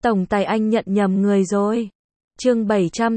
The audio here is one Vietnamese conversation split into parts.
Tổng tài anh nhận nhầm người rồi. Chương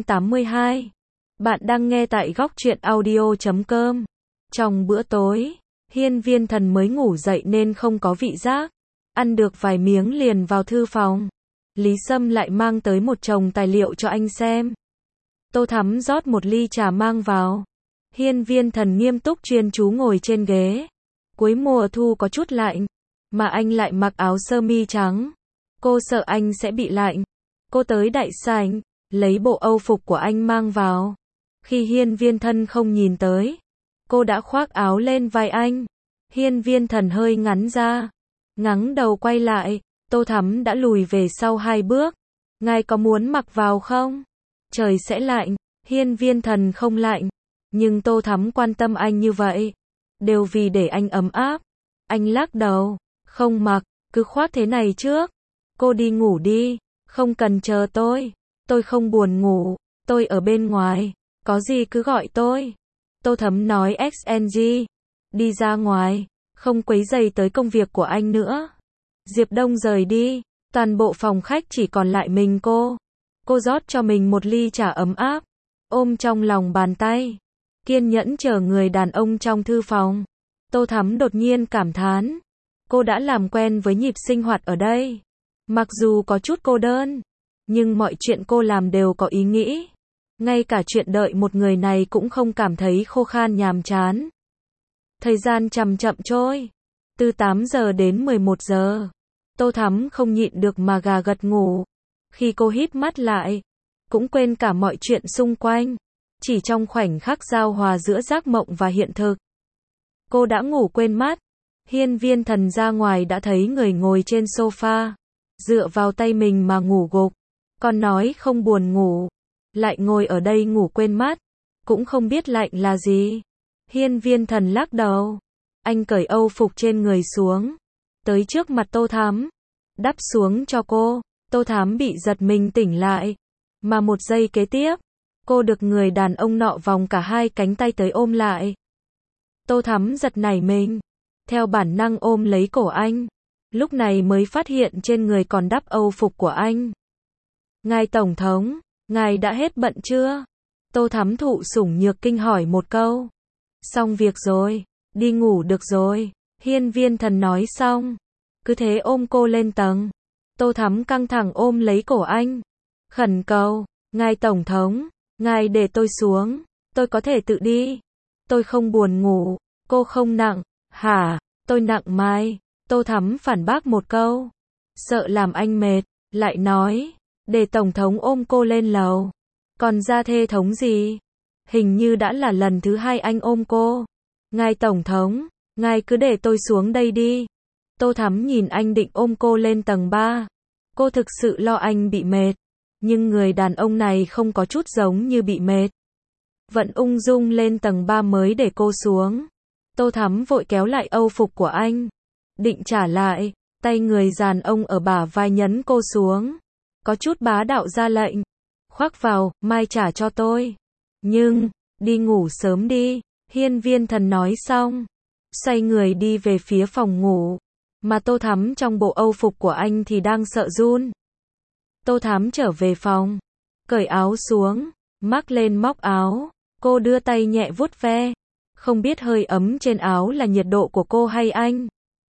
782. Bạn đang nghe tại góc truyện audio.com. Trong bữa tối, Hiên Viên Thần mới ngủ dậy nên không có vị giác. Ăn được vài miếng liền vào thư phòng. Lý Sâm lại mang tới một chồng tài liệu cho anh xem. Tô Thắm rót một ly trà mang vào. Hiên Viên Thần nghiêm túc chuyên chú ngồi trên ghế. Cuối mùa thu có chút lạnh, mà anh lại mặc áo sơ mi trắng. Cô sợ anh sẽ bị lạnh. Cô tới đại sảnh, lấy bộ âu phục của anh mang vào. Khi Hiên Viên Thần không nhìn tới, cô đã khoác áo lên vai anh. Hiên Viên Thần hơi ngắn ra, ngẩng đầu quay lại, Tô Thắm đã lùi về sau 2 bước. Ngài có muốn mặc vào không? Trời sẽ lạnh. Hiên Viên Thần không lạnh, nhưng Tô Thắm quan tâm anh như vậy, đều vì để anh ấm áp. Anh lắc đầu, không mặc, cứ khoác thế này trước. Cô đi ngủ đi, không cần chờ tôi không buồn ngủ, tôi ở bên ngoài, có gì cứ gọi tôi. Tô Thắm nói XNG, đi ra ngoài, không quấy rầy tới công việc của anh nữa. Diệp Đông rời đi, toàn bộ phòng khách chỉ còn lại mình cô. Cô rót cho mình một ly trà ấm áp, ôm trong lòng bàn tay, kiên nhẫn chờ người đàn ông trong thư phòng. Tô Thắm đột nhiên cảm thán, cô đã làm quen với nhịp sinh hoạt ở đây. Mặc dù có chút cô đơn, nhưng mọi chuyện cô làm đều có ý nghĩ. Ngay cả chuyện đợi một người này cũng không cảm thấy khô khan nhàm chán. Thời gian chậm chậm trôi, từ 8 giờ đến 11 giờ. Tô Thắm không nhịn được mà gà gật ngủ. Khi cô híp mắt lại, cũng quên cả mọi chuyện xung quanh. Chỉ trong khoảnh khắc giao hòa giữa giấc mộng và hiện thực, cô đã ngủ quên mất. Hiên Viên Thần ra ngoài đã thấy người ngồi trên sofa, dựa vào tay mình mà ngủ gục. Còn nói không buồn ngủ, lại ngồi ở đây ngủ quên mất, cũng không biết lạnh là gì. Hiên Viên Thần lắc đầu, anh cởi âu phục trên người xuống, tới trước mặt Tô Thắm, đắp xuống cho cô. Tô Thắm bị giật mình tỉnh lại, mà một giây kế tiếp, cô được người đàn ông nọ vòng cả 2 cánh tay tới ôm lại. Tô Thắm giật nảy mình, theo bản năng ôm lấy cổ anh, lúc này mới phát hiện trên người còn đắp âu phục của anh. Ngài Tổng thống, ngài đã hết bận chưa? Tô Thắm thụ sủng nhược kinh hỏi một câu. Xong việc rồi, đi ngủ được rồi. Hiên Viên Thần nói xong, cứ thế ôm cô lên tầng. Tô Thắm căng thẳng ôm lấy cổ anh, khẩn cầu, ngài Tổng thống, ngài để tôi xuống, tôi có thể tự đi. Tôi không buồn ngủ. Cô không nặng, hả? Tôi nặng mai. Tô Thắm phản bác một câu, sợ làm anh mệt, lại nói, để Tổng thống ôm cô lên lầu. Còn ra thê thống gì? Hình như đã là lần thứ 2 anh ôm cô. Ngài Tổng thống, ngài cứ để tôi xuống đây đi. Tô Thắm nhìn anh định ôm cô lên tầng 3. Cô thực sự lo anh bị mệt, nhưng người đàn ông này không có chút giống như bị mệt. Vẫn ung dung lên tầng 3 mới để cô xuống. Tô Thắm vội kéo lại âu phục của anh, định trả lại, tay người đàn ông ở bả vai nhấn cô xuống, có chút bá đạo ra lệnh, khoác vào, mai trả cho tôi. Nhưng, đi ngủ sớm đi. Hiên Viên Thần nói xong, xoay người đi về phía phòng ngủ, mà Tô Thắm trong bộ âu phục của anh thì đang sợ run. Tô Thắm trở về phòng, cởi áo xuống, mắc lên móc áo, cô đưa tay nhẹ vuốt ve, không biết hơi ấm trên áo là nhiệt độ của cô hay anh.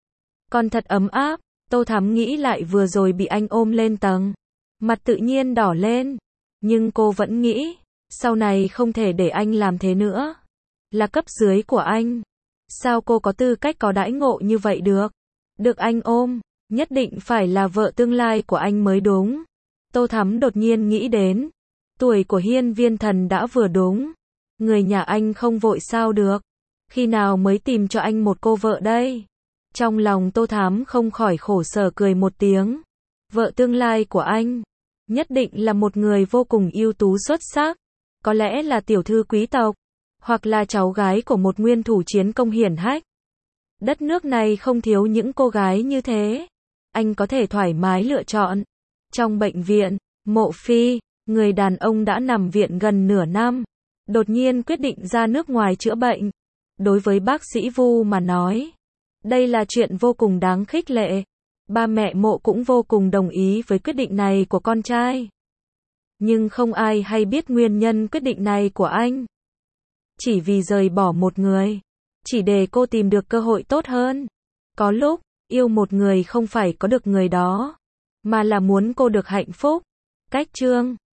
Còn thật ấm áp. Tô Thắm nghĩ lại vừa rồi bị anh ôm lên tầng, mặt tự nhiên đỏ lên, nhưng cô vẫn nghĩ, sau này không thể để anh làm thế nữa. Là cấp dưới của anh, sao cô có tư cách có đãi ngộ như vậy được? Được anh ôm, nhất định phải là vợ tương lai của anh mới đúng. Tô Thắm đột nhiên nghĩ đến, tuổi của Hiên Viên Thần đã vừa đúng, người nhà anh không vội sao được, khi nào mới tìm cho anh một cô vợ đây? Trong lòng Tô Thắm không khỏi khổ sở cười một tiếng. Vợ tương lai của anh, nhất định là một người vô cùng ưu tú xuất sắc, có lẽ là tiểu thư quý tộc, hoặc là cháu gái của một nguyên thủ chiến công hiển hách. Đất nước này không thiếu những cô gái như thế, anh có thể thoải mái lựa chọn. Trong bệnh viện, Mộ Phi, người đàn ông đã nằm viện gần nửa năm, đột nhiên quyết định ra nước ngoài chữa bệnh. Đối với bác sĩ Vu mà nói, đây là chuyện vô cùng đáng khích lệ. Ba mẹ Mộ cũng vô cùng đồng ý với quyết định này của con trai. Nhưng không ai hay biết nguyên nhân quyết định này của anh. Chỉ vì rời bỏ một người, chỉ để cô tìm được cơ hội tốt hơn. Có lúc, yêu một người không phải có được người đó, mà là muốn cô được hạnh phúc. Cách chương